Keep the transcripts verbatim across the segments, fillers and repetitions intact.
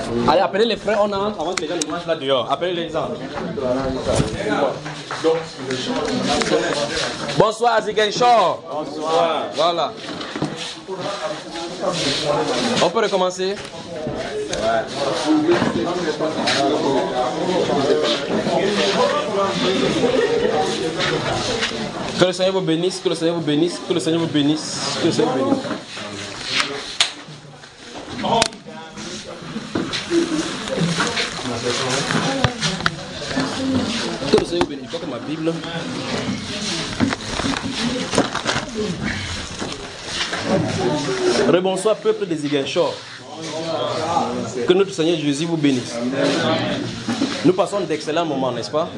Allez, appelez les frères, on entre avant que les gens ne mangent là dehors. Appelez les gens. Bonsoir, Ziguinchor. Bonsoir. Voilà. On peut recommencer? Ouais. Que le Seigneur vous bénisse, que le Seigneur vous bénisse, que le Seigneur vous bénisse, que le Seigneur vous bénisse. Que le Seigneur vous bénisse. Je crois que ma Bible. Rebonsoir, peuple des Ziguinchor. Que notre Seigneur Jésus vous bénisse. Nous passons d'excellents moments, n'est-ce pas?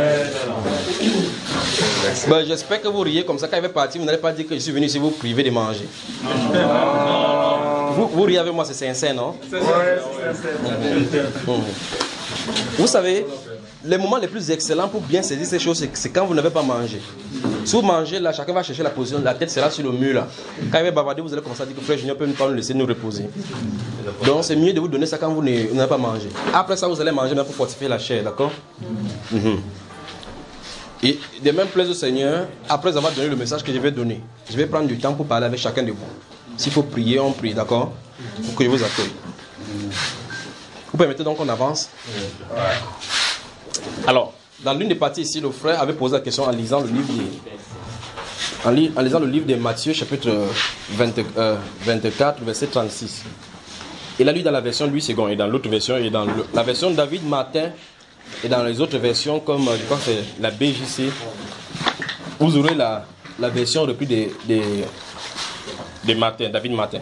Ben, j'espère que vous riez comme ça. Quand il va partir, vous n'allez pas dire que je suis venu ici vous priver de manger. Vous, vous riez avec moi, c'est sincère, non? C'est sincère. Vous savez, les moments les plus excellents pour bien saisir ces choses, c'est quand vous n'avez pas mangé. Si vous mangez là, chacun va chercher la position, la tête sera sur le mur là. Quand il va bavarder, vous allez commencer à dire que frère Junior peut pas nous laisser nous reposer. Donc c'est mieux de vous donner ça quand vous n'avez pas mangé. Après ça, vous allez manger même pour fortifier la chair, d'accord? Mm-hmm. Et de même plaise au Seigneur, après avoir donné le message que je vais donner, je vais prendre du temps pour parler avec chacun de vous. S'il faut prier, on prie, d'accord? Pour que je vous accueille. Vous permettez donc qu'on avance? Alors, dans l'une des parties ici, le frère avait posé la question en lisant le livre de, en, li, en lisant le livre de Matthieu, chapitre vingt, euh, vingt-quatre, verset trente-six. Il a lu dans la version Louis deux et dans l'autre version, et dans le, la version David Martin, et dans les autres versions, comme je crois que c'est la B J C, vous aurez la, la version reprise de, de, de Martin, David Martin.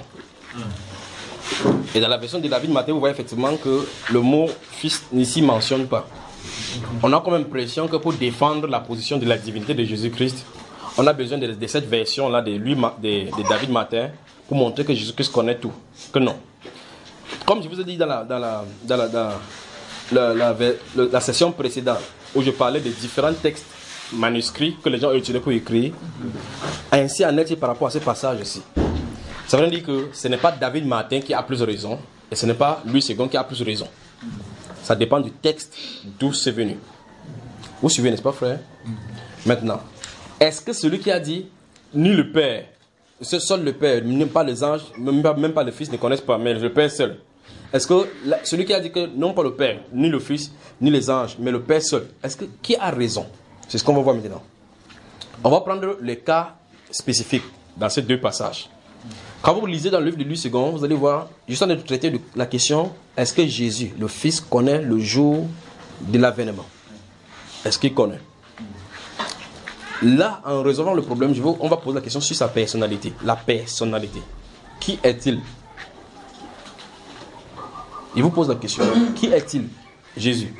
Et dans la version de David Martin, vous voyez effectivement que le mot fils n'ici mentionne pas. On a comme impression que pour défendre la position de la divinité de Jésus-Christ, on a besoin de, de cette version-là de, lui, de, de David Martin pour montrer que Jésus-Christ connaît tout. Que non. Comme je vous ai dit dans la, dans la, dans la, dans la, la, la, la session précédente, où je parlais des différents textes manuscrits que les gens ont utilisés pour écrire, ainsi en est-il par rapport à ce passage-ci. Ça veut dire que ce n'est pas David Martin qui a plus de raison, et ce n'est pas Louis deux qui a plus de raison. Ça dépend du texte d'où c'est venu. Vous suivez, n'est-ce pas, frère? Maintenant, est-ce que celui qui a dit ni le Père, seul le Père, même pas les anges, même pas, même pas le Fils ne connaissent pas, mais le Père seul. Est-ce que la, celui qui a dit que non pas le Père, ni le Fils, ni les anges, mais le Père seul, est-ce que qui a raison? C'est ce qu'on va voir maintenant. On va prendre les cas spécifiques dans ces deux passages. Quand vous lisez dans le livre de Louis deux, vous allez voir, je suis en train de traiter de la question, est-ce que Jésus, le Fils, connaît le jour de l'avènement? Est-ce qu'il connaît? Là, en résolvant le problème, je veux, on va poser la question sur sa personnalité. La personnalité. Qui est-il? Il vous pose la question. Qui est-il? Jésus.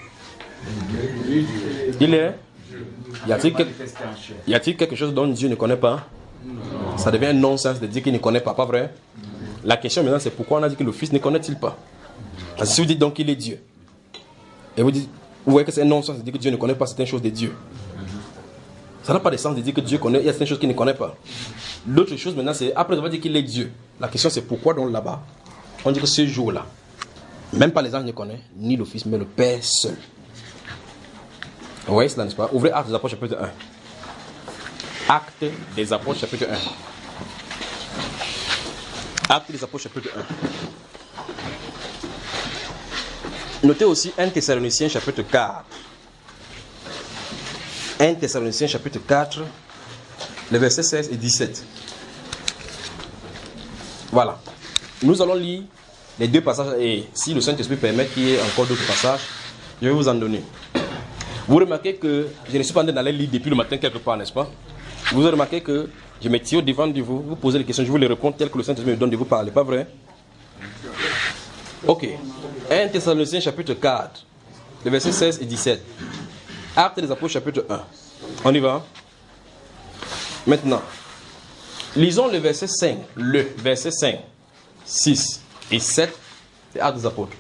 Il est? Y a-t-il quelque... y a-t-il quelque chose dont Dieu ne connaît pas? Ça devient un non-sens de dire qu'il ne connaît pas, pas vrai? La question maintenant c'est pourquoi on a dit que le Fils ne connaît-il pas? Parce que si vous dites donc qu'il est Dieu, et vous dites, vous voyez que c'est un non-sens de dire que Dieu ne connaît pas certaines choses de Dieu. Ça n'a pas de sens de dire que Dieu connaît, il y a certaines choses qu'il ne connaît pas. L'autre chose maintenant c'est, après avoir dit qu'il est Dieu, la question c'est pourquoi donc là-bas, on dit que ce jour-là, même pas les anges ne connaissent, ni le Fils, mais le Père seul. Vous voyez cela, n'est-ce pas? Ouvrez Actes des Apôtres chapitre un. Actes des Apôtres chapitre un. Actes des Apôtres chapitre un. Notez aussi un Thessaloniciens chapitre quatre. un Thessaloniciens chapitre quatre, les versets seize et dix-sept. Voilà. Nous allons lire les deux passages et si le Saint-Esprit permet qu'il y ait encore d'autres passages, je vais vous en donner. Vous remarquez que je ne suis pas en train d'aller lire depuis le matin quelque part, n'est-ce pas? Vous avez remarqué que je me tire au devant de vous, vous posez des questions, je vous les réponds telles que le Saint-Esprit me donne de vous parler, pas vrai? Ok. un Thessaloniciens chapitre quatre, les versets seize et dix-sept. Actes des Apôtres chapitre un. On y va? Maintenant, lisons le verset cinq, le verset cinq, six et sept des Actes des Apôtres.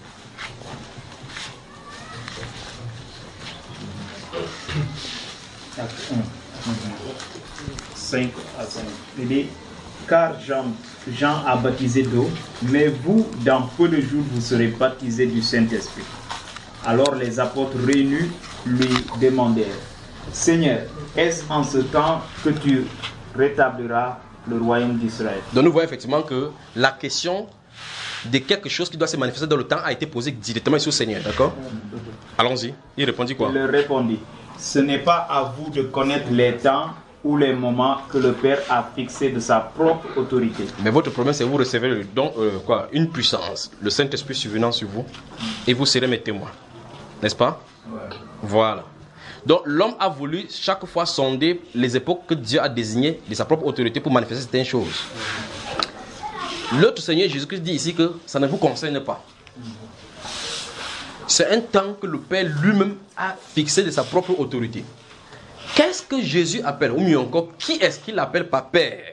cinq à cinq. Il dit, car Jean, Jean a baptisé d'eau, mais vous, dans peu de jours, vous serez baptisés du Saint-Esprit. » Alors les apôtres réunis lui demandèrent, « Seigneur, est-ce en ce temps que tu rétabliras le royaume d'Israël ?» Donc nous voyons effectivement que la question de quelque chose qui doit se manifester dans le temps a été posée directement ici au Seigneur, d'accord? Allons-y. Il répondit quoi? Il leur répondit, « Ce n'est pas à vous de connaître les temps ou les moments que le Père a fixés de sa propre autorité. » Mais votre problème, c'est que vous recevez le don, euh, quoi, une puissance, le Saint-Esprit survenant sur vous, et vous serez mes témoins. N'est-ce pas? Ouais. Voilà. Donc l'homme a voulu chaque fois sonder les époques que Dieu a désignées de sa propre autorité pour manifester certaines choses. L'autre Seigneur Jésus-Christ dit ici que ça ne vous concerne pas. C'est un temps que le Père lui-même a fixé de sa propre autorité. Qu'est-ce que Jésus appelle, ou mieux encore, qui est-ce qu'il appelle par Père?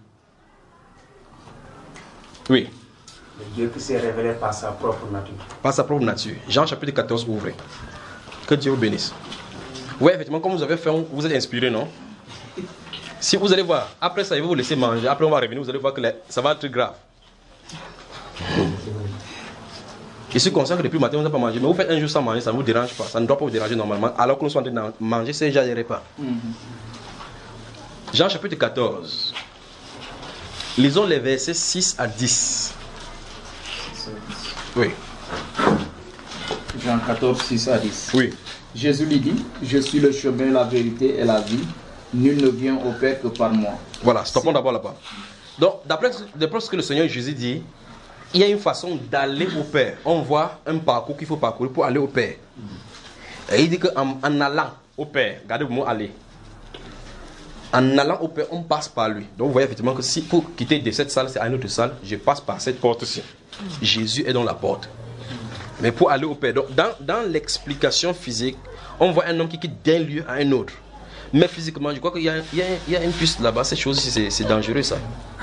Oui. Le Dieu qui s'est révélé par sa propre nature. Par sa propre nature. Jean chapitre quatorze, ouvrez. Que Dieu vous bénisse. Oui, effectivement, comme vous avez fait, vous êtes inspiré, non? Si vous allez voir, après ça, il va vous laisser manger. Après, on va revenir, vous allez voir que ça va être grave. Je suis conscient que depuis le matin, on n'a pas mangé. Mais vous faites un jour sans manger, ça ne vous dérange pas. Ça ne doit pas vous déranger normalement. Alors que nous sommes en train de manger, c'est déjà des repas. Mm-hmm. Jean chapitre quatorze. Lisons les versets six à dix. Oui. Jean quatorze, six à dix. Oui. Jésus lui dit, « Je suis le chemin, la vérité et la vie. Nul ne vient au Père que par moi. » Voilà, stoppons d'abord là-bas. Donc, d'après ce que le Seigneur Jésus dit, il y a une façon d'aller au Père. On voit un parcours qu'il faut parcourir pour aller au Père. Et il dit qu'en en allant au Père, regardez le mot aller. En allant au Père, on passe par lui. Donc vous voyez effectivement que si pour quitter de cette salle, c'est à une autre salle, je passe par cette porte-ci. Jésus est dans la porte. Mais pour aller au Père, donc dans, dans l'explication physique, on voit un homme qui quitte d'un lieu à un autre. Mais physiquement, je crois qu'il y a, il y a, il y a une piste là-bas, cette chose ici, c'est, c'est dangereux ça.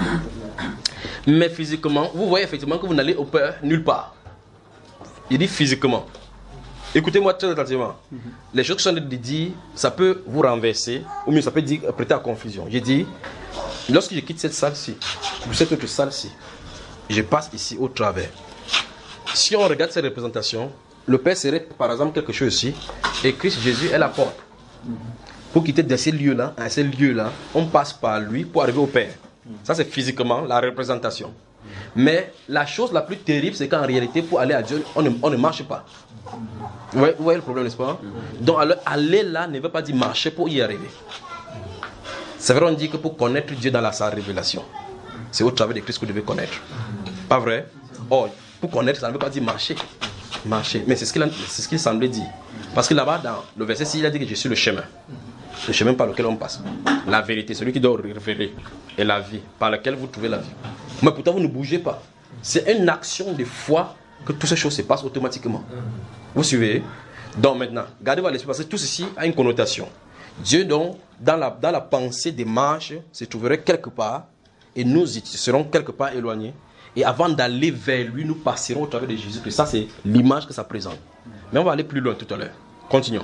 Mais physiquement, vous voyez effectivement que vous n'allez au Père nulle part. Il dit physiquement. Écoutez-moi très attentivement. Mm-hmm. Les choses que je suis en train de dire, ça peut vous renverser, ou mieux ça peut dire, prêter à confusion. J'ai dit, lorsque je quitte cette salle-ci, ou cette autre salle-ci, je passe ici au travers. Si on regarde cette représentation, le Père serait par exemple quelque chose ici, et Christ Jésus est la porte. Mm-hmm. Pour quitter de ces lieux-là à ces lieux-là, on passe par lui pour arriver au Père. Ça, c'est physiquement la représentation. Mais la chose la plus terrible, c'est qu'en réalité, pour aller à Dieu, on ne, on ne marche pas. Vous voyez, vous voyez le problème, n'est-ce pas? Donc, alors, aller là ne veut pas dire marcher pour y arriver. C'est vrai, on dit que pour connaître Dieu dans la, sa révélation, c'est au travers de Christ que vous devez connaître. Pas vrai? Or, pour connaître, ça ne veut pas dire marcher. Marcher. Mais c'est ce qu'il, c'est ce qu'il semblait dire. Parce que là-bas, dans le verset six, il a dit que je suis le chemin. Le chemin par lequel on passe. La vérité, celui qui doit révéler. Et la vie, par laquelle vous trouvez la vie. Mais pourtant, vous ne bougez pas. C'est une action de foi que toutes ces choses se passent automatiquement. Vous suivez? Donc maintenant, gardez-vous à l'esprit, parce que tout ceci a une connotation. Dieu, donc, dans la, dans la pensée des marches, se trouverait quelque part, et nous serons quelque part éloignés. Et avant d'aller vers lui, nous passerons au travers de Jésus. Ça, c'est l'image que ça présente. Mais on va aller plus loin tout à l'heure. Continuons.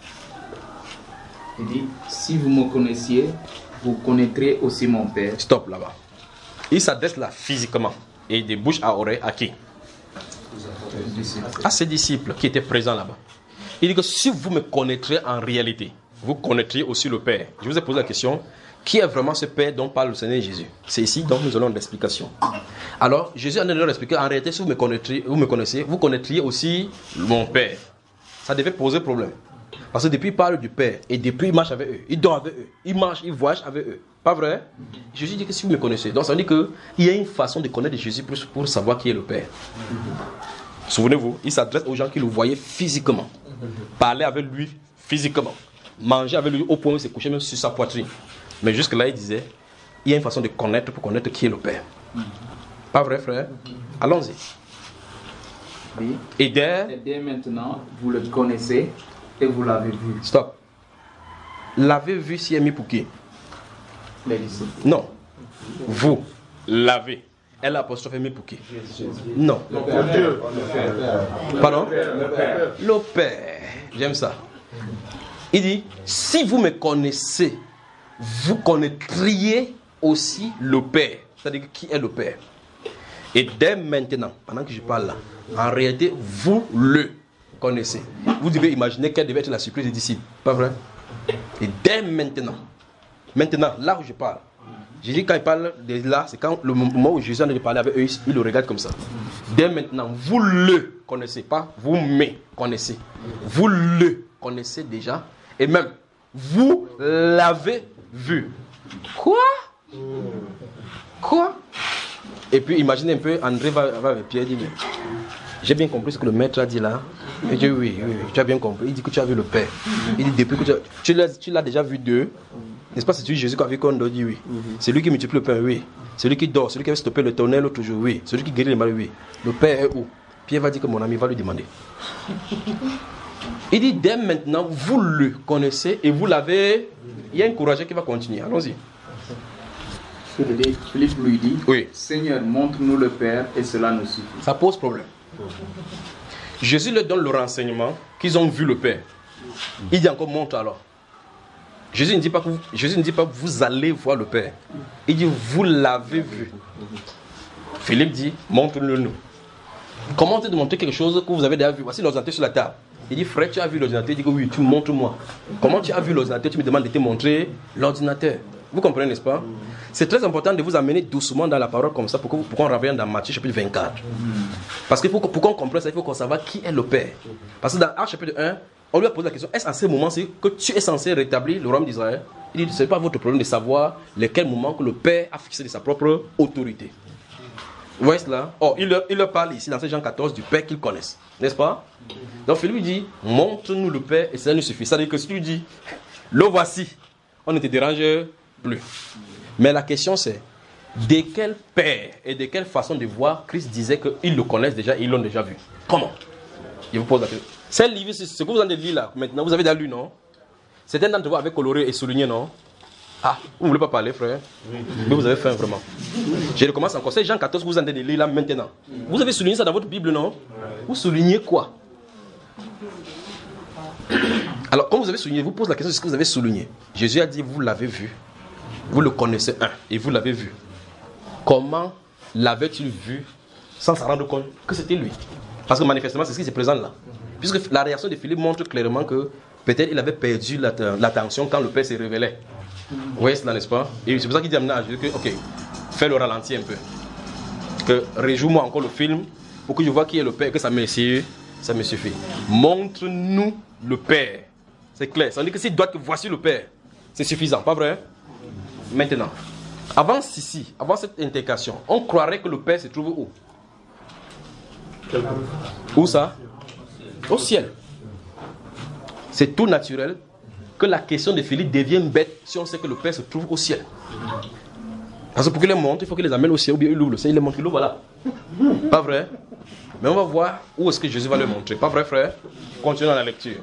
Il dit, si vous me connaissiez, vous connaîtrez aussi mon Père. Stop là-bas. Il s'adresse là physiquement et de bouche à oreille à qui? À ses disciples qui étaient présents là-bas. Il dit que si vous me connaîtrez en réalité, vous connaîtrez aussi le Père. Je vous ai posé la question, qui est vraiment ce Père dont parle le Seigneur Jésus? C'est ici donc nous allons l'explication. Alors Jésus a leur expliqué, en réalité si vous me connaîtrez, vous me connaissez, vous connaîtriez aussi mon Père. Ça devait poser problème. Parce que depuis il parle du Père et depuis il marche avec eux, il dort avec eux, il marche, il voyage avec eux. Pas vrai? Jésus dit que si vous me connaissez, donc ça veut dire qu'il y a une façon de connaître Jésus pour, pour savoir qui est le Père. Souvenez-vous, il s'adresse aux gens qui le voyaient physiquement, parler avec lui physiquement, manger avec lui au point où il s'est couché même sur sa poitrine. Mais jusque-là, il disait, il y a une façon de connaître pour connaître qui est le Père. Pas vrai, frère? Allons-y. Oui. Et dès... Et dès maintenant, vous le connaissez et vous l'avez vu. Stop. L'avez vu s'y est mis pour qui? Les disciples. Non. Vous l'avez. Elle l'apostrophe est mis pour qui? Non. Le Père. Pardon? Le Père. Le Père. J'aime ça. Il dit, si vous me connaissez, vous connaîtriez aussi le Père. c'est-à-dire qui est le Père. Et dès maintenant, pendant que je parle là, en réalité, vous le connaissez. Vous devez imaginer quelle devait être la surprise des disciples. Pas vrai? Et dès maintenant, maintenant, là où je parle, Jésus, quand il parle de là, c'est quand le moment où Jésus en a parlé avec eux, il le regarde comme ça. Dès maintenant, vous le connaissez, pas vous me connaissez. Vous le connaissez déjà. Et même, vous l'avez vu. Quoi? Quoi? Et puis, imaginez un peu, André va, va avec Pierre et dit, mais j'ai bien compris ce que le maître a dit là. Il dit, oui, oui, oui, tu as bien compris. Il dit que tu as vu le Père. Il dit, depuis que tu, as, tu, l'as, tu l'as déjà vu d'eux. N'est-ce pas, c'est celui Jésus qui a vu qu'on dit oui. Mm-hmm. C'est lui qui multiplie le pain, oui. Celui qui dort, celui qui avait stoppé le tonnerre l'autre jour, oui. Celui qui guérit les malades, oui. Le Père est où? Pierre va dire que mon ami va lui demander. Il dit, dès maintenant, vous le connaissez et vous l'avez. Il y a un courageux qui va continuer. Allons-y. Philippe lui dit, oui. Seigneur, montre-nous le Père et cela nous suffit. Ça pose problème. Jésus leur donne le renseignement qu'ils ont vu le Père. Il dit encore, montre alors. Jésus ne dit pas que vous, Jésus ne dit pas vous allez voir le Père. Il dit vous l'avez vu. Philippe dit montre-le nous. Comment te montrer quelque chose que vous avez déjà vu? Voici l'ordinateur sur la table. Il dit frère, tu as vu l'ordinateur? Il dit que oui, tu montres-moi. Comment tu as vu l'ordinateur? Tu me demandes de te montrer l'ordinateur. Vous comprenez, n'est-ce pas? C'est très important de vous amener doucement dans la parole comme ça pour, que, pour qu'on revienne dans Matthieu chapitre vingt-quatre. Parce que pour, pour qu'on comprenne ça, il faut qu'on sache qui est le Père. Parce que dans Actes chapitre un, on lui a posé la question, est-ce en ce moment que tu es censé rétablir le royaume d'Israël? Il dit, ce n'est pas votre problème de savoir lesquels moments que le Père a fixé de sa propre autorité. Vous voyez cela? Oh, il leur, il leur parle ici dans ce Jean quatorze du Père qu'ils connaissent. N'est-ce pas? Donc Philippe lui dit, montre-nous le Père et ça nous suffit. C'est-à-dire que si tu lui dis, le voici, on ne te dérange plus. Mais la question c'est, de quel Père et de quelle façon de voir Christ disait qu'ils le connaissent déjà et ils l'ont déjà vu? Comment? Je vous pose la question. C'est livre, ce que vous avez lu là, maintenant, vous avez déjà lu, non? Certains d'entre vous avaient coloré et souligné, non? Ah, vous ne voulez pas parler, frère? Oui. Mais vous avez faim, vraiment. Je recommence encore. C'est Jean quatorze que vous avez lu là maintenant. Vous avez souligné ça dans votre Bible, non? Vous soulignez quoi? Alors, quand vous avez souligné, vous posez la question de ce que vous avez souligné. Jésus a dit, vous l'avez vu. Vous le connaissez, un, et vous l'avez vu. Comment l'avait-il vu sans s'en rendre compte que c'était lui? Parce que manifestement, c'est ce qui se présente là. Puisque la réaction de Philippe montre clairement que peut-être il avait perdu l'attention quand le Père s'est révélé. Vous voyez cela, n'est-ce pas? Et c'est pour ça qu'il dit à Jésus que, ok, fais le ralenti un peu. Que réjoue-moi encore le film pour que je vois qui est le Père, que ça me suffit. Ça me suffit. Montre-nous le Père. C'est clair. Ça veut dire que s'il doit que voici le Père, c'est suffisant, pas vrai? Maintenant, avant ceci, avant cette intégration, on croirait que le Père se trouve où? Où ça? Au ciel. C'est tout naturel que la question de Philippe devienne bête si on sait que le Père se trouve au ciel. Parce que pour qu'il les montre, il faut qu'il les amène au ciel ou bien il ouvre le ciel, il les montre, il le voilà. Pas vrai? Mais on va voir où est-ce que Jésus va le montrer. Pas vrai, frère? Continuons dans la lecture.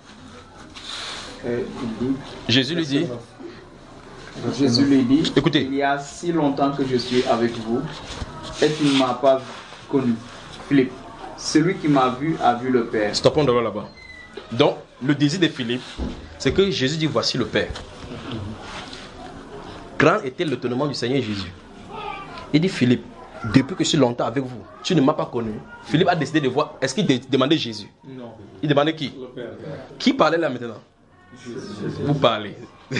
Euh, il dit, Jésus lui dit, Jésus lui dit, écoutez, il y a si longtemps que je suis avec vous et tu ne m'as pas connu. Philippe, celui qui m'a vu a vu le Père. Stoppons d'abord là-bas. Donc, le désir de Philippe, c'est que Jésus dit, voici le Père. Grand était l'étonnement du Seigneur Jésus. Il dit, Philippe, depuis que je suis longtemps avec vous, tu ne m'as pas connu. Philippe a décidé de voir, est-ce qu'il demandait Jésus? Non. Il demandait qui? Le Père. Qui parlait là maintenant? Jésus. Vous parlez.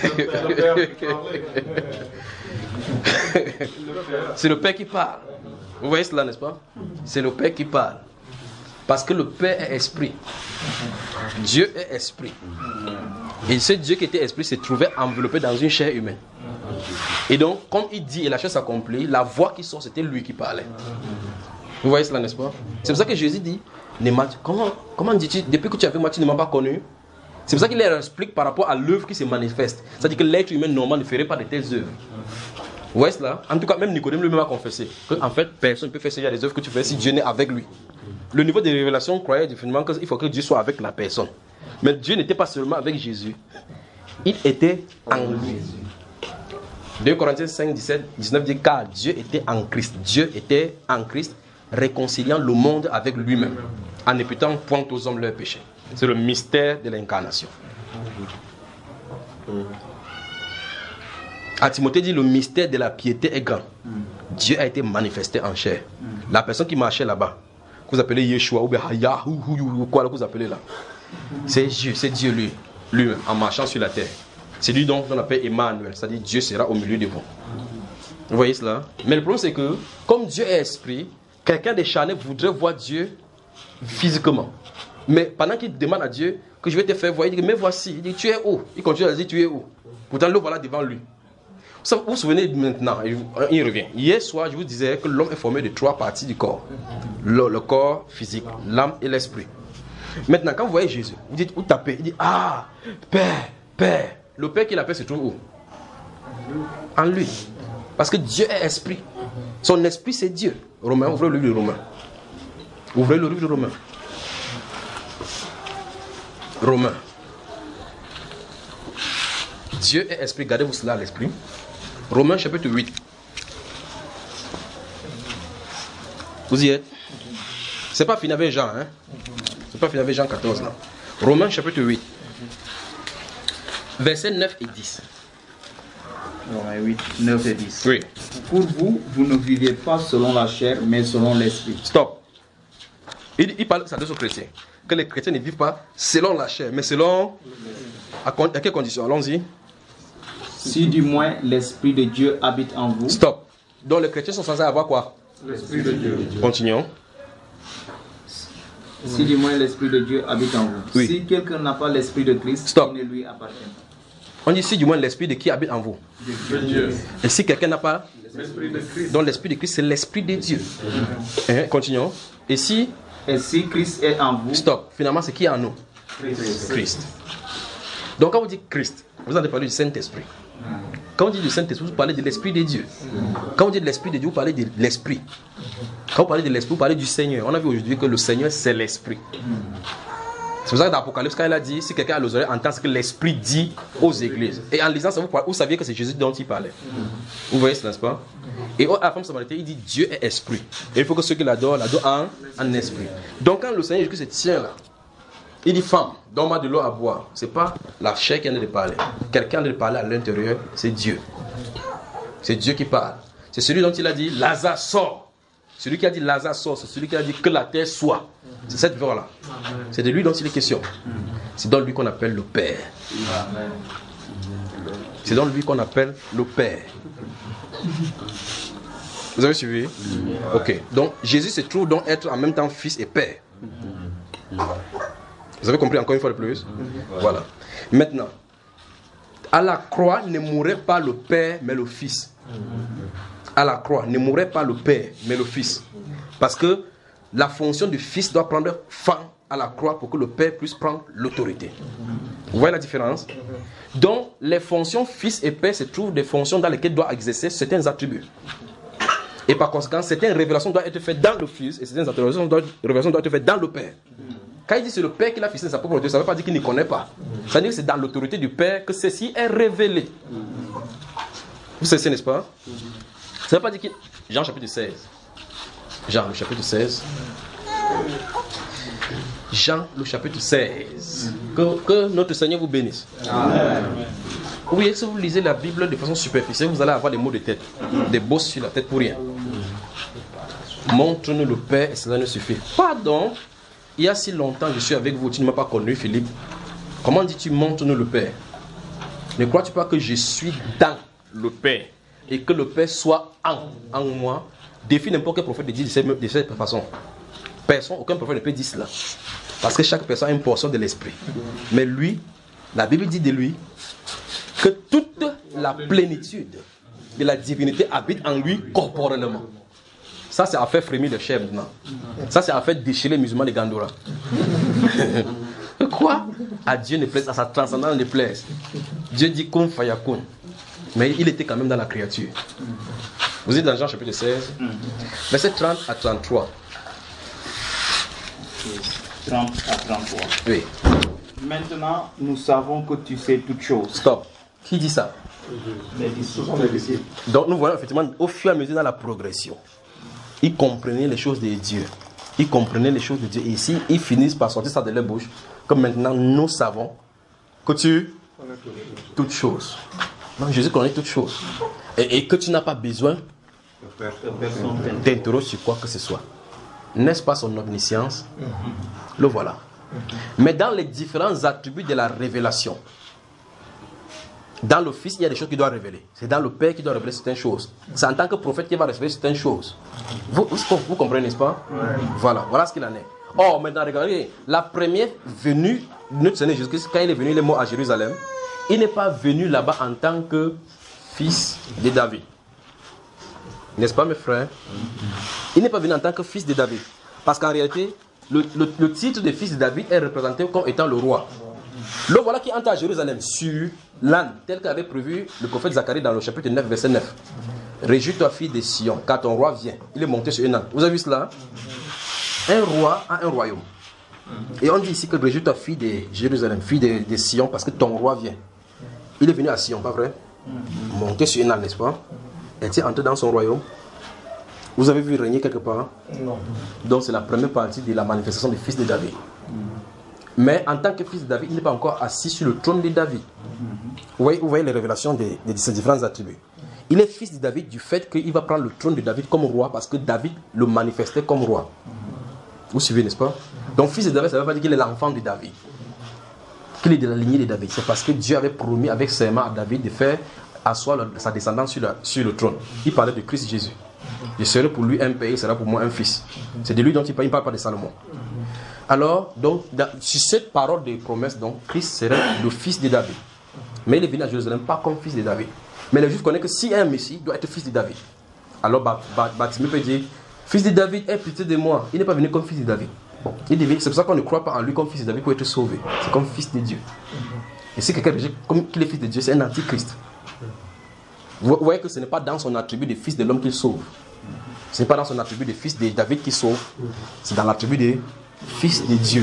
C'est le Père qui parle. Vous voyez cela, n'est-ce pas? C'est le Père qui parle. Parce que le Père est esprit. Dieu est esprit. Et ce Dieu qui était esprit se trouvait enveloppé dans une chair humaine. Et donc, comme il dit, et la chose s'accomplit, la voix qui sort, c'était lui qui parlait. Vous voyez cela, n'est-ce pas? C'est pour ça que Jésus dit, comment, comment dis-tu, depuis que tu es avec moi, tu ne m'as pas connu? C'est pour ça qu'il leur explique par rapport à l'œuvre qui se manifeste. C'est-à-dire que l'être humain normal ne ferait pas de telles œuvres. Vous voyez cela? En tout cas, même Nicodème lui-même a confessé qu'en fait, personne ne peut faire ces œuvres que tu fais si Dieu n'est avec lui. Le niveau de révélation croyait définitivement qu'il faut que Dieu soit avec la personne. Mais Dieu n'était pas seulement avec Jésus. Il était en lui. deux Corinthiens cinq, dix-sept, dix-neuf dit car Dieu était en Christ. Dieu était en Christ, réconciliant le monde avec lui-même, en n'imputant point aux hommes leurs péchés. C'est le mystère de l'incarnation. À Timothée dit le mystère de la piété est grand. Dieu a été manifesté en chair. La personne qui marchait là-bas, que vous appelez Yeshua ou bien Haya, ou quoi que vous appelez là, c'est Dieu, c'est Dieu lui, lui en marchant sur la terre. C'est lui dont on appelle Emmanuel, c'est-à-dire Dieu sera au milieu de vous. Vous voyez cela? Mais le problème c'est que, comme Dieu est esprit, quelqu'un décharné voudrait voir Dieu physiquement. Mais pendant qu'il demande à Dieu que je vais te faire voir, il dit mais voici, il dit tu es où? Il continue à dire tu es où? Pourtant le voilà devant lui. Vous vous souvenez maintenant, il revient. Hier soir, je vous disais que l'homme est formé de trois parties du corps. Le, le corps physique, l'âme et l'esprit. Maintenant, quand vous voyez Jésus, vous dites, vous tapez, il dit, ah, Père, Père. Le Père qu'il appelle se trouve où? En lui. Parce que Dieu est esprit. Son esprit, c'est Dieu. Romains, ouvrez le livre de Romains. Ouvrez le livre de Romains. Romains. Dieu est esprit, gardez-vous cela à l'esprit. Romains chapitre huit. Vous y êtes? C'est pas fini avec Jean, hein? C'est pas fini avec Jean quatorze, là. Romains chapitre huit. Versets neuf et dix. Romains huit, neuf et dix. Oui. Pour vous, vous ne vivez pas selon la chair, mais selon l'esprit. Stop. Il, il parle, ça doit être aux chrétiens. Que les chrétiens ne vivent pas selon la chair, mais selon... À, à quelles conditions? Allons-y. Si du moins l'Esprit de Dieu habite en vous. Stop. Donc les chrétiens sont censés avoir quoi? L'Esprit de Dieu. Continuons. Si du moins l'Esprit de Dieu habite en vous. Oui. Si quelqu'un n'a pas l'Esprit de Christ, Stop. il ne lui appartient pas. On dit si du moins l'Esprit de qui habite en vous. De Dieu. Et si quelqu'un n'a pas, L'Esprit de Christ. donc l'Esprit de Christ c'est l'Esprit de Dieu. Hein, continuons. Et si, Et si Christ est en vous. stop, finalement c'est qui en nous? Christ. Christ. Donc quand vous dites Christ, vous avez parlé du Saint-Esprit. Quand vous dites du Saint-Esprit, vous parlez de l'Esprit de Dieu. Quand vous dites de l'Esprit de Dieu, vous parlez de l'Esprit. Quand vous parlez de l'Esprit, vous parlez du Seigneur. On a vu aujourd'hui que le Seigneur, c'est l'Esprit. C'est pour ça que dans l'Apocalypse, quand il a dit, si quelqu'un a les oreilles, entend ce que l'Esprit dit aux églises. Et en lisant ça, vous, vous saviez que c'est Jésus dont il parlait. Vous voyez ce n'est-ce pas? Et à la femme samaritaine, il dit, Dieu est Esprit. Et il faut que ceux qui l'adorent, l'adorent en, en Esprit. Donc quand le Seigneur Jésus se tient là, il dit, femme, donne-moi de l'eau à boire. Ce n'est pas la chair qui vient de parler. Quelqu'un de parler à l'intérieur, c'est Dieu. C'est Dieu qui parle. C'est celui dont il a dit, Lazare sort. Celui qui a dit Lazare sort, c'est celui qui a dit que la terre soit. C'est cette voix-là. C'est de lui dont il est question. C'est dans lui qu'on appelle le Père. C'est dans lui qu'on appelle le Père. Vous avez suivi? Ok. Donc Jésus se trouve donc être en même temps fils et père. Vous avez compris encore une fois de plus? Voilà. Maintenant, à la croix ne mourait pas le Père, mais le Fils. À la croix ne mourait pas le Père, mais le Fils. Parce que la fonction du Fils doit prendre fin à la croix pour que le Père puisse prendre l'autorité. Vous voyez la différence? Donc, les fonctions Fils et Père se trouvent des fonctions dans lesquelles doit exercer certains attributs. Et par conséquent, certaines révélations doivent être faites dans le Fils et certaines révélations doivent, révélations doivent être faites dans le Père. Quand il dit c'est le Père qui l'a fixé sa propre autorité, ça ne veut pas dire qu'il ne connaît pas. Ça veut dire que c'est dans l'autorité du Père que ceci est révélé. Vous savez, n'est-ce pas? Ça ne veut pas dire qu'il... Jean chapitre seize. Jean le chapitre seize. Jean le chapitre seize. Que, que notre Seigneur vous bénisse. Amen. Oui, si vous lisez la Bible de façon superficielle, vous allez avoir des mots de tête. Des bosses sur la tête pour rien. Montre-nous le Père et cela ne suffit. Pardon. Il y a si longtemps je suis avec vous, tu ne m'as pas connu, Philippe. Comment dis-tu montre-nous le Père? Ne crois-tu pas que je suis dans le Père et que le Père soit en, en moi? Défie n'importe quel prophète de dire de cette, de cette façon. Personne, aucun prophète ne peut dire cela. Parce que chaque personne a une portion de l'esprit. Mais lui, la Bible dit de lui que toute la plénitude de la divinité habite en lui corporellement. Ça, c'est à faire frémir le chair maintenant. Ça, c'est à faire déchirer les musulmans de Gandora. Quoi? À Dieu ne plaise, à sa transcendance ne plaise. Dieu dit kun fayakun. Mais il était quand même dans la créature. Vous êtes dans Jean chapitre seize, verset trente à trente-trois. trente à trente-trois. Oui. Maintenant, nous savons que tu sais toutes choses. Stop. Qui dit ça? Ce sont les disciples. Donc nous voyons effectivement au fur et à mesure dans la progression. Ils comprenaient les choses de Dieu. Ils comprenaient les choses de Dieu. Et ici, ils finissent par sortir ça de leur bouche. Comme maintenant, nous savons que tu toutes choses. Donc Jésus connaît toutes choses. Et, et que tu n'as pas besoin t'interroge sur quoi que ce soit. N'est-ce pas son omniscience? Le voilà. Mais dans les différents attributs de la révélation, dans le Fils, il y a des choses qu'il doit révéler. C'est dans le Père qu'il doit révéler certaines choses. C'est en tant que prophète qu'il va révéler certaines choses. Vous, vous, vous comprenez, n'est-ce pas? Ouais. Voilà, voilà ce qu'il en est. Or, maintenant, regardez, la première venue de notre Seigneur Jésus-Christ, quand il est venu, il est mort à Jérusalem, il n'est pas venu là-bas en tant que fils de David. N'est-ce pas, mes frères? Il n'est pas venu en tant que fils de David. Parce qu'en réalité, le, le, le titre de fils de David est représenté comme étant le roi. Le voilà qui entre à Jérusalem sur l'âne, tel qu'avait prévu le prophète Zacharie dans le chapitre neuf, verset neuf. Réjouis-toi, fille de Sion, car ton roi vient. Il est monté sur un âne. Vous avez vu cela? Un roi a un royaume. Et on dit ici que réjouis-toi, fille de Jérusalem, fille de, de Sion, parce que ton roi vient. Il est venu à Sion, pas vrai? Monté sur un âne, n'est-ce pas? Est-il entré dans son royaume? Vous avez vu régner quelque part? Non. Donc c'est la première partie de la manifestation du fils de David. Mais en tant que fils de David, il n'est pas encore assis sur le trône de David. Vous voyez, vous voyez les révélations de, de ces différents attributs. Il est fils de David du fait qu'il va prendre le trône de David comme roi parce que David le manifestait comme roi. Vous suivez, n'est-ce pas? Donc fils de David, ça ne veut pas dire qu'il est l'enfant de David. Qu'il est de la lignée de David. C'est parce que Dieu avait promis avec serment à David de faire asseoir le, sa descendance sur, la, sur le trône. Il parlait de Christ Jésus. Je serai pour lui un père, il sera pour moi un fils. C'est de lui dont il parle, il ne parle pas de Salomon. Alors, donc, dans, sur cette parole de promesse, donc, Christ serait le fils de David. Mais il est venu à Jérusalem pas comme fils de David. Mais les Juifs connaissent que si un Messie, il doit être fils de David. Alors, Bartimée peut dire, fils de David, aie pitié de moi. Il n'est pas venu comme fils de David. Il devient, c'est pour ça qu'on ne croit pas en lui comme fils de David pour être sauvé. C'est comme fils de Dieu. Et si quelqu'un dit comme qu'il est fils de Dieu, c'est un antichrist. Vous voyez que ce n'est pas dans son attribut de fils de l'homme qu'il sauve. Ce n'est pas dans son attribut de fils de David qu'il sauve. C'est dans l'attribut de fils de Dieu.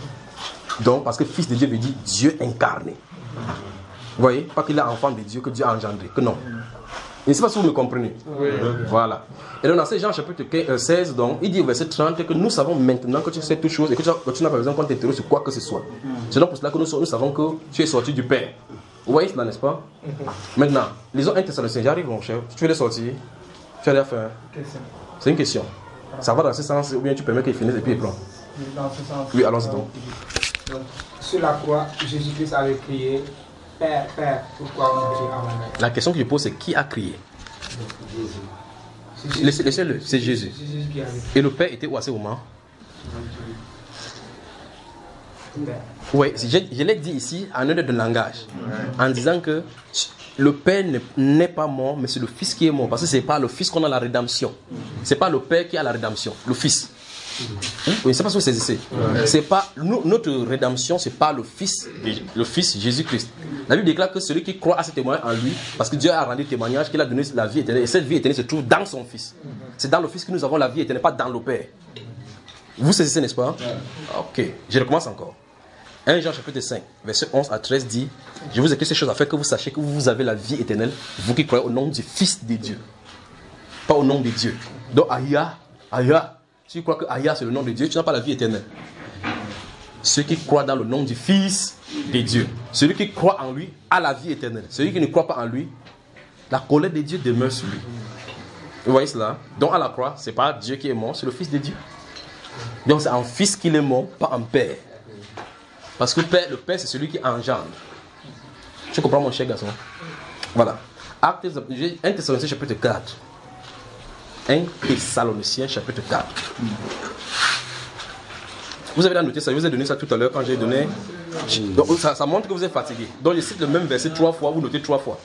Donc, parce que fils de Dieu veut dire Dieu incarné. Vous voyez? Pas qu'il est enfant de Dieu, que Dieu a engendré. Que non. Je ne sais pas si vous me comprenez. Oui. Voilà. Et donc, dans ce Jean chapitre seize, donc, il dit au verset trente que nous savons maintenant que tu sais toutes choses et que tu n'as pas besoin qu'on t'interroge sur quoi que ce soit. C'est donc pour cela que nous, nous savons que tu es sorti du Père. Vous voyez cela, n'est-ce pas? Maintenant, lisons un Thessaloniciens. J'arrive, mon cher. Tu veux les sortir? Tu as l'air faire. C'est une question. Ça va dans ce sens ou bien tu permets qu'il finisse et puis il prend? Dans ce sens. Oui, allons-y donc. Donc, sur la croix, Jésus-Christ avait crié Père, Père, pourquoi on dit Amen? La question que je pose, c'est qui a crié? Jésus. Laissez-le, c'est Jésus. C'est Jésus qui a crié. Et le Père était où à ce moment? Oui, je, je l'ai dit ici en un de langage, en disant que le Père n'est pas mort, mais c'est le Fils qui est mort. Parce que ce n'est pas le Fils qu'on a la rédemption. Ce n'est pas le Père qui a la rédemption, le Fils. Oui, c'est pas ce que vous saisissez. C'est pas nous, notre rédemption, c'est pas le Fils, le Fils Jésus-Christ. La Bible déclare que celui qui croit à ce témoignage en lui, parce que Dieu a rendu témoignage qu'il a donné la vie éternelle, et cette vie éternelle se trouve dans son Fils. C'est dans le Fils que nous avons la vie éternelle, pas dans le Père. Vous saisissez, n'est-ce pas? Ok, je recommence encore. un Jean chapitre cinq, verset onze à treize dit: je vous écris ces choses afin que vous sachiez que vous avez la vie éternelle, vous qui croyez au nom du Fils de Dieu, pas au nom de Dieu. Donc Aya, Aya, si tu crois que Aya c'est le nom de Dieu, tu n'as pas la vie éternelle. Ceux qui croient dans le nom du Fils de Dieu, celui qui croit en lui a la vie éternelle. Celui qui ne croit pas en lui, la colère de Dieu demeure sur lui. Vous voyez cela? Donc à la croix, ce n'est pas Dieu qui est mort, c'est le Fils de Dieu. Donc c'est un Fils qui est mort, pas un Père. Parce que père, le Père, c'est celui qui engendre. Tu comprends, mon cher garçon? Voilà. Actes, un Thessaloniciens chapitre quatre. un Thessaloniciens chapitre quatre. Vous avez noté ça, je vous ai donné ça tout à l'heure quand j'ai donné. Donc, ça, ça montre que vous êtes fatigué. Donc je cite le même verset trois fois, vous notez trois fois.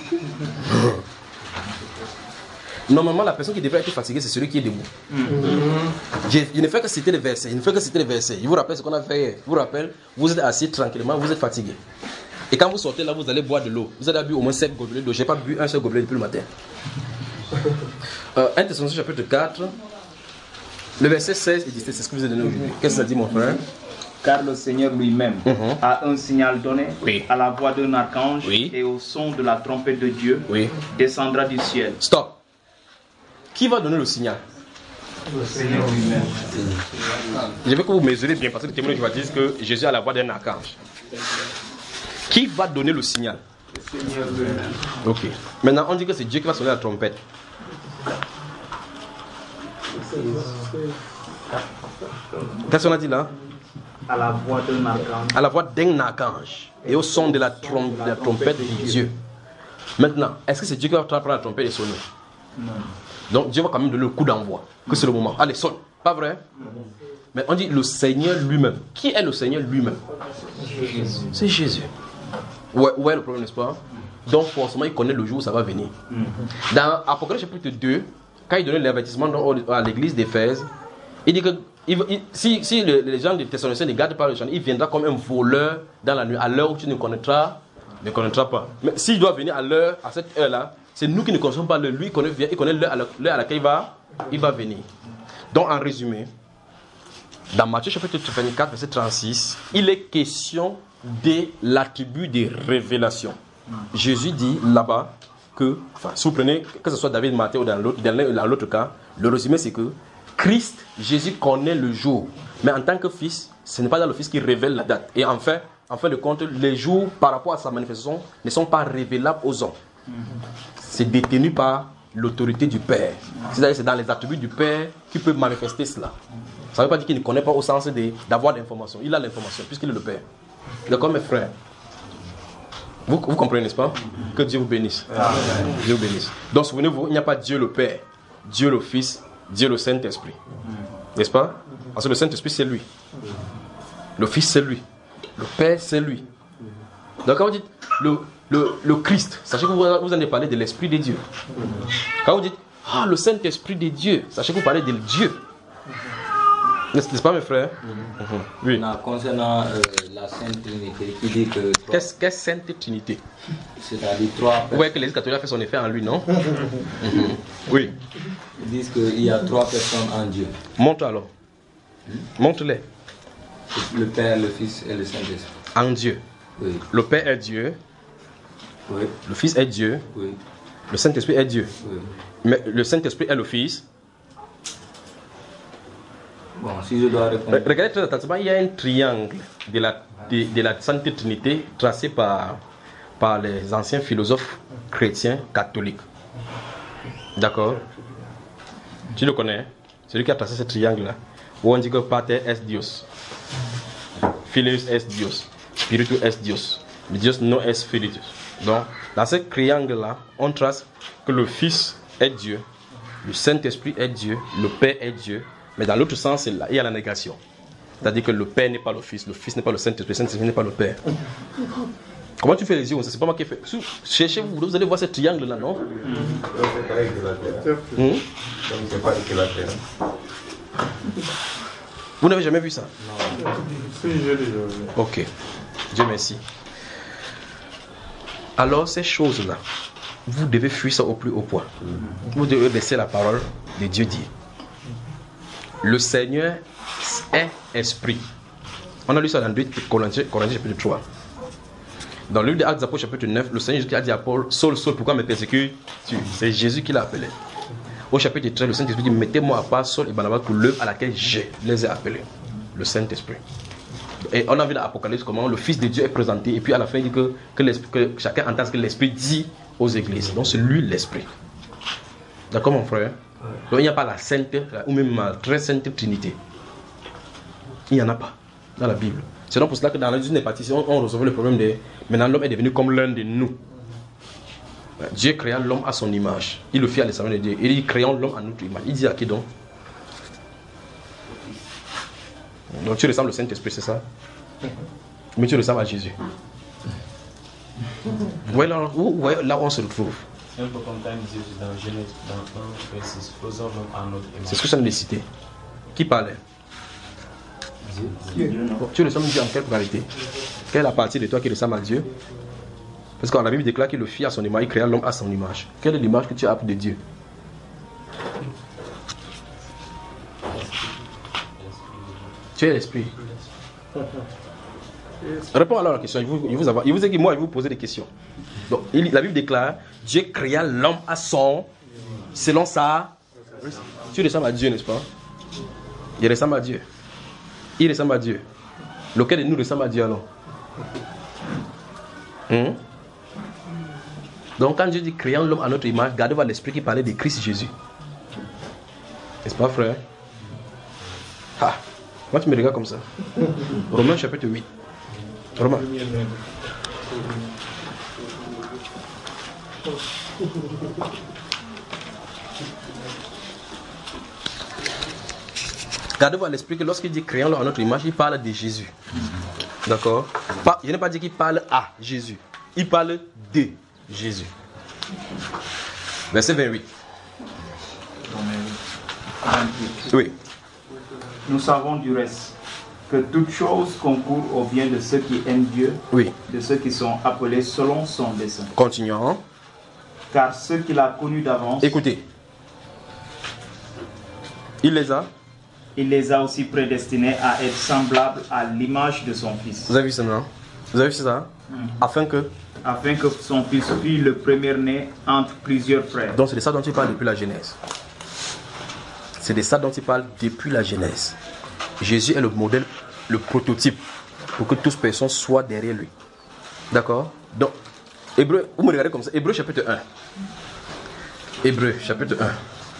Normalement, la personne qui devrait être fatiguée, c'est celui qui est debout. Mm-hmm. Je, je ne fais que citer les versets. Je ne fais que citer les versets. Je vous rappelle ce qu'on a fait hier. Je vous rappelle, vous êtes assis tranquillement, vous êtes fatigué. Et quand vous sortez là, vous allez boire de l'eau. Vous avez bu au moins sept gobelets d'eau. Je n'ai pas bu un seul gobelet depuis le matin. euh, un Thessaloniciens chapitre quatre, le verset seize et dix-sept, c'est ce que vous avez donné aujourd'hui. Qu'est-ce que ça dit, mon frère? Car le Seigneur lui-même mm-hmm. a un signal donné, oui. à la voix d'un archange, oui. et au son de la trompette de Dieu, oui. descendra du ciel. Stop. Qui va donner le signal? Le Seigneur lui-même. Je veux que vous mesurez bien, parce que le témoignage va dire que Jésus a la voix d'un archange. Qui va donner le signal? Le Seigneur lui-même. Ok. Maintenant, on dit que c'est Dieu qui va sonner la trompette. Qu'est-ce qu'on a dit là? À la voix d'un archange. À la voix d'un archange et au son de la, trom- de la trompette de Dieu. Maintenant, est-ce que c'est Dieu qui va prendre la trompette et sonner? Non. Donc Dieu va quand même donner le coup d'envoi, que c'est le moment. Allez, sonne. Pas vrai? Mais on dit le Seigneur lui-même. Qui est le Seigneur lui-même? Jésus. C'est Jésus. Ouais, ouais, le problème, n'est-ce pas? Donc forcément, il connaît le jour où ça va venir. Dans Apocalypse chapitre deux, quand il donnait l'avertissement à l'église d'Éphèse, il dit que il, il, si, si le, les gens de Thessaloniciens ne gardent pas le chant, il viendra comme un voleur dans la nuit, à l'heure où tu ne connaîtras, ne connaîtras pas. Mais s'il doit venir à l'heure, à cette heure-là, c'est nous qui ne connaissons pas l'heure. Lui, il connaît, il connaît l'heure, à l'heure à laquelle il va, il va venir. Donc, en résumé, dans Matthieu chapitre vingt-quatre, verset trente-six, il est question de l'attribut des révélations. Jésus dit là-bas que, enfin, si vous prenez, que ce soit David, Matthieu ou dans l'autre, dans l'autre cas, le résumé c'est que Christ, Jésus connaît le jour, mais en tant que fils, ce n'est pas dans le fils qui révèle la date. Et en fait, en fin de compte, les jours par rapport à sa manifestation ne sont pas révélables aux hommes. C'est détenu par l'autorité du Père. C'est-à-dire que c'est dans les attributs du Père qu'il peut manifester cela. Ça ne veut pas dire qu'il ne connaît pas au sens de, d'avoir l'information. Il a l'information puisqu'il est le Père. D'accord, mes frères? Vous, vous comprenez, n'est-ce pas? Que Dieu vous bénisse. Amen. Dieu vous bénisse. Donc, souvenez-vous, il n'y a pas Dieu le Père, Dieu le Fils, Dieu le Saint-Esprit. N'est-ce pas? Parce que le Saint-Esprit, c'est lui. Le Fils, c'est lui. Le Père, c'est lui. Donc, quand vous dites le, le, le Christ, sachez que vous, vous en avez parlé de l'Esprit de Dieu. Quand vous dites ah, le Saint-Esprit de Dieu, sachez que vous parlez de Dieu. N'est-ce pas, mes frères? Mm-hmm. Oui. Non, concernant euh, la Sainte Trinité, qui dit que... Qu'est-ce que Sainte Trinité? C'est-à-dire trois... Vous voyez que l'Église catholique a fait son effet en lui, non? Mm-hmm. Oui. Ils disent qu'il y a trois personnes en Dieu. Montre alors. Hmm? Montre-les. Le Père, le Fils et le Saint-Esprit. En Dieu. Oui. Le Père est Dieu. Oui. Le Fils est Dieu. Oui. Le Saint-Esprit est Dieu. Oui. Mais le Saint-Esprit est le Fils. Bon, si je dois répondre... Regardez très attentivement, il y a un triangle de la, de, de la Sainte Trinité tracé par, par les anciens philosophes chrétiens catholiques. D'accord? Tu le connais? C'est lui qui a tracé ce triangle-là. Où on dit que Pater est Dios, Filius est Dios, Spiritus est Dios, Dios non est Spiritus. Donc, dans ce triangle-là, on trace que le Fils est Dieu, le Saint-Esprit est Dieu, le Père est Dieu. Mais dans l'autre sens, il y a la négation. C'est-à-dire que le Père n'est pas le Fils, le Fils n'est pas le Saint-Esprit, le Saint-Esprit n'est pas le Père. Comment tu fais les yeux? C'est pas moi qui ai fait. Cherchez vous, vous allez voir ce triangle-là, non? Mmh. C'est pas équilatère. Vous n'avez jamais vu ça? Non. Si, j'ai déjà vu. Ok. Dieu merci. Alors, ces choses-là, vous devez fuir ça au plus haut point. Vous devez laisser la parole de Dieu dire. Le Seigneur est esprit. On a lu ça dans deux Corinthiens chapitre trois. Dans le livre des Actes des Apôtres chapitre neuf, le Seigneur Jésus a dit à Paul, Saul, Saul, pourquoi me persécutes-tu? C'est Jésus qui l'a appelé. Au chapitre treize, le Saint-Esprit dit, mettez-moi à part Saul et Barnabas pour l'œuvre à laquelle je les ai appelés. Le Saint-Esprit. Et on a vu dans l'Apocalypse comment le Fils de Dieu est présenté. Et puis à la fin, il dit que, que, que chacun entend ce que l'Esprit dit aux églises. Donc c'est lui l'Esprit. D'accord, mon frère? Donc il n'y a pas la sainte, ou même la très sainte Trinité. Il n'y en a pas dans la Bible. C'est donc pour cela que dans l'une des parties, on, on recevait le problème de maintenant l'homme est devenu comme l'un de nous. Dieu créa l'homme à son image. Il le fit à l'examen de Dieu. Il dit créons l'homme à notre image. Il dit à qui donc? Donc tu ressembles au Saint-Esprit, c'est ça? Mais tu ressembles à Jésus. Vous voyez là, vous voyez là où on se retrouve. C'est un peu comme quand Jésus dans Genèse, dans un verset, faisons l'homme à notre image. C'est ce que ça nous cité. Qui parlait? Dieu. Bon, tu ressembles à Dieu en quelle qualité? Quelle est la partie de toi qui ressemble à Dieu? Parce que la Bible déclare qu'il le fit à son image, il créa l'homme à son image. Quelle est l'image que tu as de Dieu? Tu es l'esprit. Réponds alors à la question. Il vous, il vous, il vous dit moi, il vous poser des questions. Donc, il, la Bible déclare Dieu créa l'homme à son, selon ça. Tu ressembles à Dieu, n'est-ce pas? Il ressemble à Dieu. Il ressemble à Dieu. Lequel de nous ressemble à Dieu alors? Hum? Donc quand Dieu dit créons l'homme à notre image, gardez-vous l'esprit qui parlait de Christ Jésus. C'est pas vrai. Ah, moi tu me regardes comme ça. Romains chapitre huit. Romains. Gardez-vous à l'esprit que lorsqu'il dit créons-le en notre image, il parle de Jésus. D'accord? Je n'ai pas dit qu'il parle à Jésus. Il parle de Jésus. Verset vingt-huit. Oui. Nous savons du reste que toute chose concourt au bien de ceux qui aiment Dieu, Oui. de ceux qui sont appelés selon son dessein. Continuons. Car ceux qu'il a connus d'avance, Écoutez. Il les a. il les a aussi prédestinés à être semblables à l'image de son Fils, Vous avez vu ça, non? Vous avez vu ça? Afin que. afin que son Fils fût le premier-né entre plusieurs frères. Donc c'est de ça dont il parle depuis la Genèse. C'est de ça dont il parle depuis la Genèse. Jésus est le modèle, le prototype pour que toutes personnes soient derrière lui. D'accord? Donc, Hébreu, vous me regardez comme ça. Hébreu chapitre un. Hébreu chapitre un.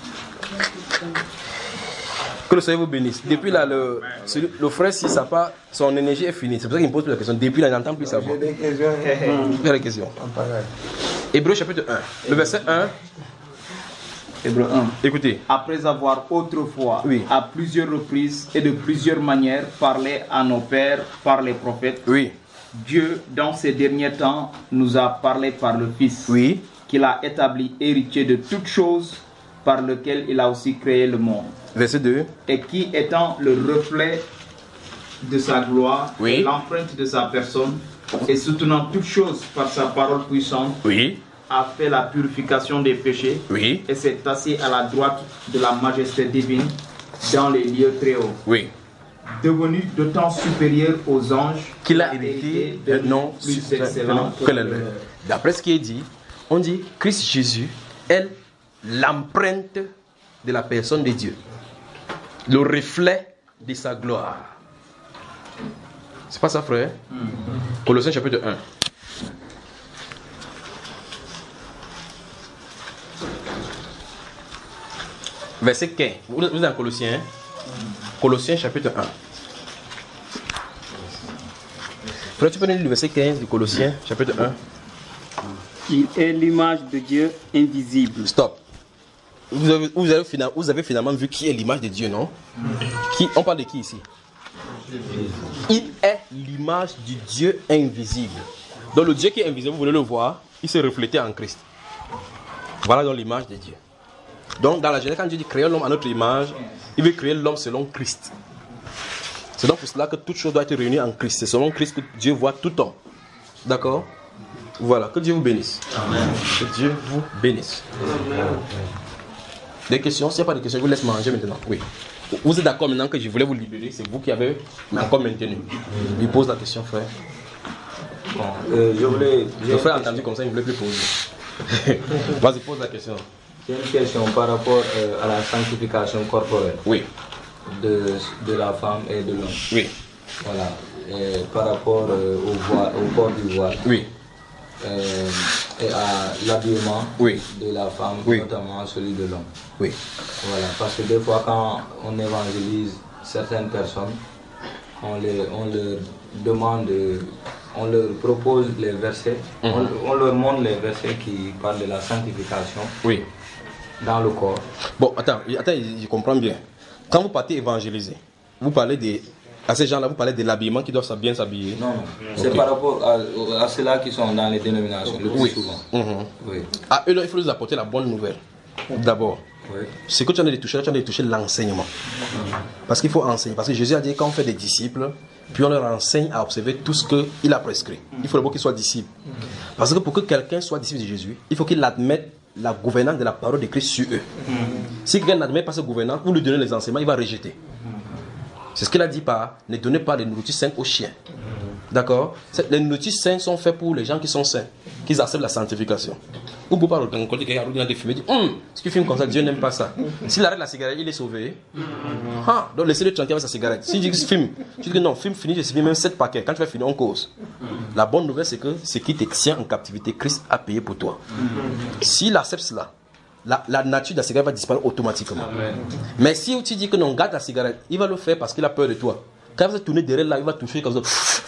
Que le Seigneur vous bénisse. Depuis là, le, celui- le frère, si ça part, son énergie est finie. C'est pour ça qu'il me pose plus la question. Depuis là, il n'entend plus sa voix. J'ai des questions. Il y a des questions. En parallèle. Hébreu chapitre un. Le verset un. Hébreux un. Écoutez. Après avoir autrefois, Oui. à plusieurs reprises et de plusieurs manières, parlé à nos pères par les prophètes, Oui. Dieu, dans ces derniers temps, nous a parlé par le Fils, Oui. qu'il a établi héritier de toutes choses, par lequel il a aussi créé le monde, Verset deux. et qui, étant le reflet de sa gloire, Oui. et l'empreinte de sa personne, et soutenant toutes choses par sa parole puissante, Oui. a fait la purification des péchés, Oui. et s'est assis à la droite de la majesté divine dans les lieux très hauts, Oui. devenu d'autant supérieur aux anges Qu'il a hérité d'un un nom plus excellent que le leur. D'après ce qui est dit, on dit Christ Jésus est l'empreinte de la personne de Dieu, le reflet de sa gloire. C'est pas ça, frère? Colossiens chapitre un. Verset quinze. Vous vous êtes en Colossiens, hein? Colossiens chapitre un. Frère, tu peux nous lire le verset quinze du Colossiens chapitre un? Il est l'image de Dieu invisible. Stop. Vous avez, vous, avez finalement, vous avez finalement vu qui est l'image de Dieu, non? Qui, on parle de qui ici? Il est l'image du Dieu invisible. Donc le Dieu qui est invisible, vous voulez le voir, il s'est reflété en Christ. Voilà donc l'image de Dieu. Donc dans la Genèse, quand Dieu dit créer l'homme à notre image, il veut créer l'homme selon Christ. C'est donc pour cela que toute chose doit être réunie en Christ. C'est selon Christ que Dieu voit tout homme. D'accord? Voilà, que Dieu vous bénisse. Amen. Que Dieu vous bénisse. Amen. Des questions? S'il n'y a pas de questions, je vous laisse manger maintenant. Oui. Vous êtes d'accord maintenant que je voulais vous libérer? C'est vous qui avez encore maintenu. Il pose la question, frère. Bon, euh, je voulais. Le frère a entendu comme ça, il ne voulait plus poser. Vas-y, pose la question. J'ai une question par rapport euh, à la sanctification corporelle. Oui. De, de la femme et de l'homme. Oui. Voilà. Et par rapport euh, au, voile, au port du voile. Oui. Euh, et à l'habillement oui. de la femme, oui. notamment celui de l'homme. Oui. Voilà, parce que des fois quand on évangélise certaines personnes, on, les, on leur demande, on leur propose les versets, mm-hmm. on, on leur montre les versets qui parlent de la sanctification oui. dans le corps. Bon, attends, attends, je comprends bien. Quand vous partez évangéliser, vous parlez de... À ces gens-là, vous parlez de l'habillement qui doivent bien s'habiller. Non, non. C'est okay. Par rapport à, à ceux-là qui sont dans les dénominations, le plus oui. souvent. Mm-hmm. Oui. À eux, là, il faut leur apporter la bonne nouvelle. D'abord. Oui. Ce que tu as de toucher, tu as de toucher l'enseignement. Mm-hmm. Parce qu'il faut enseigner. Parce que Jésus a dit quand on fait des disciples, puis on leur enseigne à observer tout ce qu'il a prescrit. Il faut d'abord qu'ils soient disciples. Mm-hmm. Parce que pour que quelqu'un soit disciple de Jésus, il faut qu'il admette la gouvernance de la parole de Christ sur eux. Mm-hmm. Si quelqu'un n'admet pas cette gouvernance, vous lui donnez les enseignements, il va rejeter. C'est ce qu'il a dit par ne donnez pas de nourriture saine aux chiens. D'accord? Les nourritures saines sont faites pour les gens qui sont sains, qui acceptent la sanctification. Ou pour parler d'un côté qui a des films, il dit hum, ce qu'il filme comme ça, Dieu n'aime pas ça. S'il arrête la cigarette, il est sauvé. Ah, donc laissez-le tranquille avec sa cigarette. S'il dit qu'il filme, tu dis que non, film fini, je filme même sept paquets. Quand tu vas finir, on cause. La bonne nouvelle, c'est que ce qui te tient en captivité, Christ a payé pour toi. S'il accepte cela, la, la nature de la cigarette va disparaître automatiquement. Amen. Mais si tu dis que non, garde la cigarette, il va le faire parce qu'il a peur de toi. Quand vous êtes tourné derrière là, il va toucher comme ça.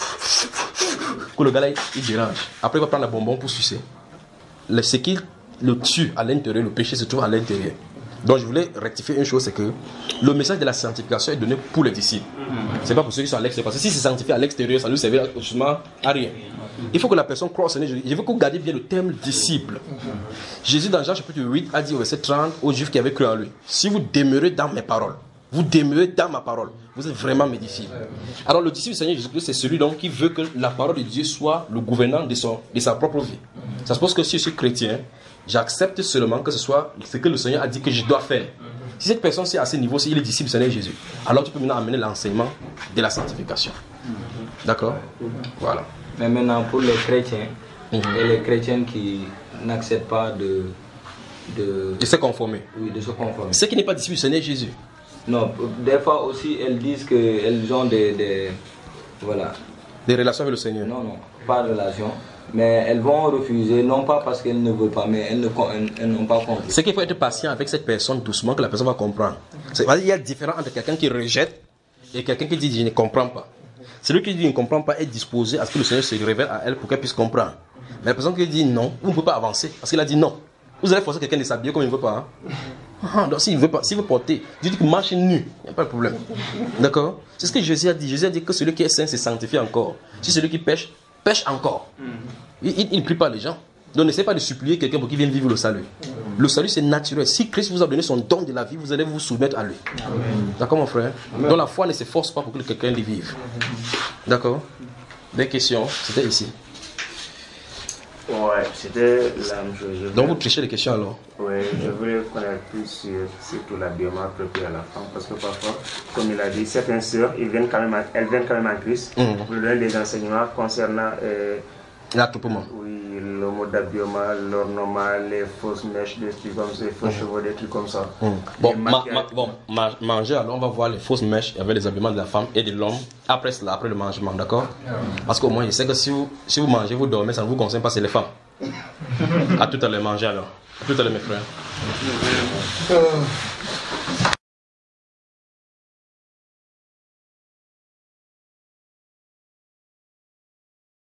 Que le gars là, il dérange. Après, il va prendre la bonbon pour sucer. Le, ce qui le tue à l'intérieur, le péché se trouve à l'intérieur. Donc je voulais rectifier une chose, c'est que le message de la sanctification est donné pour les disciples. C'est pas pour ceux qui sont à l'extérieur. Parce que si c'est sanctifié à l'extérieur, ça ne nous servira justement à rien. Il faut que la personne croie au Seigneur Jésus. Je veux que vous gardiez bien le terme disciple. Jésus dans Jean chapitre huit a dit au verset trente aux Juifs qui avaient cru en lui: si vous demeurez dans mes paroles, vous demeurez dans ma parole, vous êtes vraiment mes disciples. Alors le disciple du Seigneur Jésus-Christ, c'est celui donc qui veut que la parole de Dieu soit le gouvernant de, son, de sa propre vie. Ça suppose que si je suis chrétien, j'accepte seulement que ce soit ce que le Seigneur a dit que je dois faire. Si cette personne c'est à ce niveau, si il est disciple du Seigneur Jésus, alors tu peux maintenant amener l'enseignement de la sanctification. D'accord? Voilà. Mais maintenant, pour les chrétiens, Mm-hmm. et les chrétiens qui n'acceptent pas de, de, De se conformer. oui, de se conformer. Ce qui n'est pas disciple du Seigneur Jésus. Non, des fois aussi, elles disent qu'elles ont des, des... Voilà. Des relations avec le Seigneur. Non, non, pas de relation. Mais elles vont refuser, non pas parce qu'elles ne veulent pas, mais elles, ne, elles, elles n'ont pas compris. C'est qu'il faut être patient avec cette personne doucement, que la personne va comprendre. C'est, il y a différence entre quelqu'un qui rejette et quelqu'un qui dit je ne comprends pas. Celui qui dit je ne comprends pas est disposé à ce que le Seigneur se révèle à elle pour qu'elle puisse comprendre. Mais la personne qui dit non, vous ne pouvez pas avancer parce qu'il a dit non. Vous allez forcer quelqu'un de s'habiller comme il ne veut pas. Hein? Ah, donc s'il veut pas, s'il veut porter, je dis que marche nu, il n'y a pas de problème. D'accord? C'est ce que Jésus a dit. Jésus a dit que celui qui est saint se sanctifie encore. Si celui qui pêche, pêche encore. Il ne prie pas les gens. Donc n'essayez pas de supplier quelqu'un pour qu'il vienne vivre le salut. Le salut c'est naturel. Si Christ vous a donné son don de la vie, vous allez vous soumettre à lui. D'accord mon frère? Donc la foi ne s'efforce pas pour que quelqu'un le vive. D'accord? Des questions? C'était ici. Ouais, c'était la même chose. Je Donc vous voulais- trichez les questions alors? Oui, je voulais connaître plus sur surtout l'habillement approprié à la femme, parce que parfois, comme il a dit, certaines sœurs, ils viennent quand même à- elles viennent quand même en Christ Mhm. pour donner des enseignements concernant euh, L'attroupement. oui, le mode d'habillement, l'ornement, les fausses mèches, des trucs comme ça, les faux chevaux, des trucs comme ça. Bon, Les ma- maquillages. ma- bon ma- manger, alors on va voir les fausses mèches avec les habillements de la femme et de l'homme après cela, après le mangement, d'accord? Parce qu'au moins, je sais que si vous, si vous mangez, vous dormez, ça ne vous concerne pas, c'est les femmes. À tout à l'heure, manger alors. À tout à l'heure, mes frères.